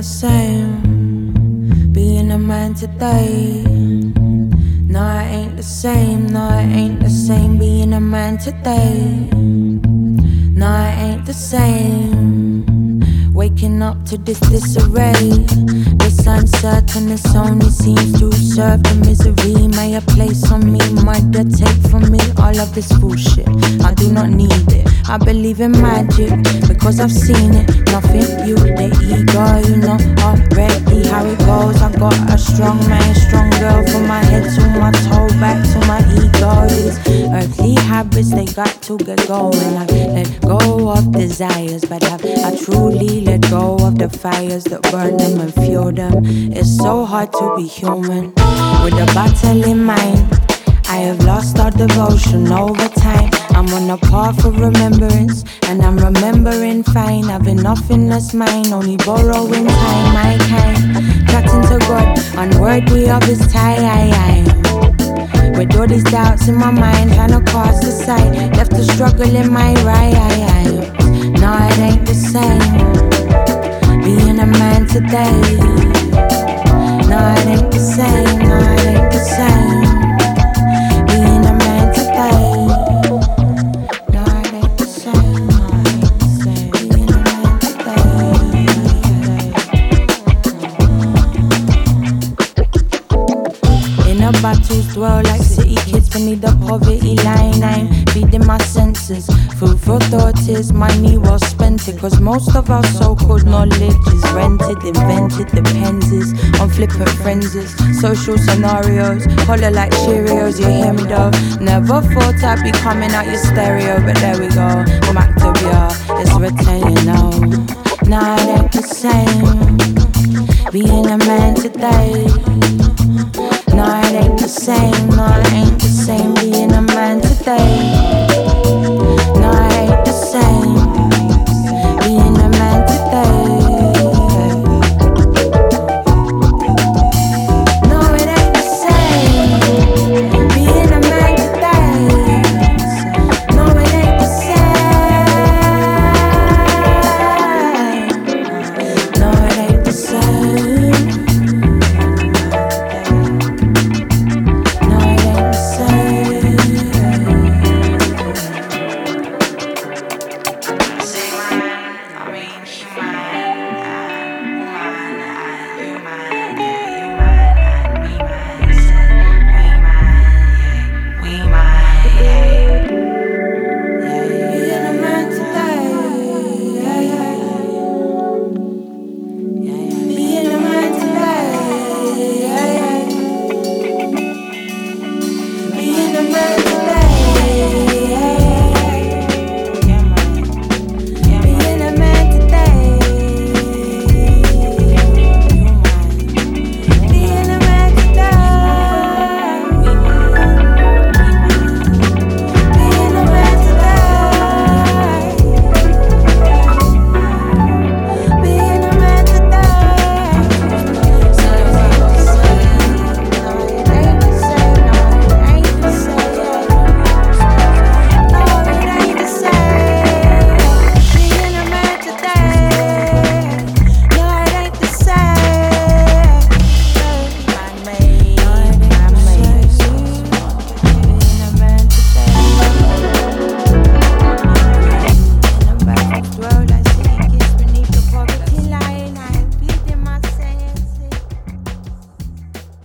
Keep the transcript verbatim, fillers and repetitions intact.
same. Being a man today. No, it ain't the same. No, it ain't the same. Being a man today. No, it ain't the same. Waking up to this disarray. This uncertainness only seems to serve the misery. May a place on me, mother, take from me all of this bullshit. I do not need it. I believe in magic because I've seen it. Nothing you, the ego, you know already how it goes. I got a strong man, strong girl from my head to my toe, back to my ego. These earthly habits, they got to get going. I let go of desires, but have I truly let go of the fires that burn them and fuel them? It's so hard to be human with a battle in mind. I have lost all devotion over time. I'm on a path of remembrance, and I'm remembering fine. Having nothing that's mine, only borrowing time. My kind, chatting to God, unworthy of His time. With all these doubts in my mind, trying to cast aside, left to struggle in my right. No, it ain't the same. Being a man today. No, it ain't the same. No, it ain't the same. Being a man today. No, it ain't the same. No, it ain't the same. Being a man today. In a battles dwell like city kids beneath the poverty line. I'm feeding my senses. Food for thought is money well spent it. Cause most of our so-called knowledge is rented, invented, depends on flippant frenzies. Social scenarios, holler like Cheerios, you hear me though. Never thought I'd be coming out your stereo, but there we go. Mac to be it's written, you know. Nah, it ain't the same. Being a man today. No, it ain't the same.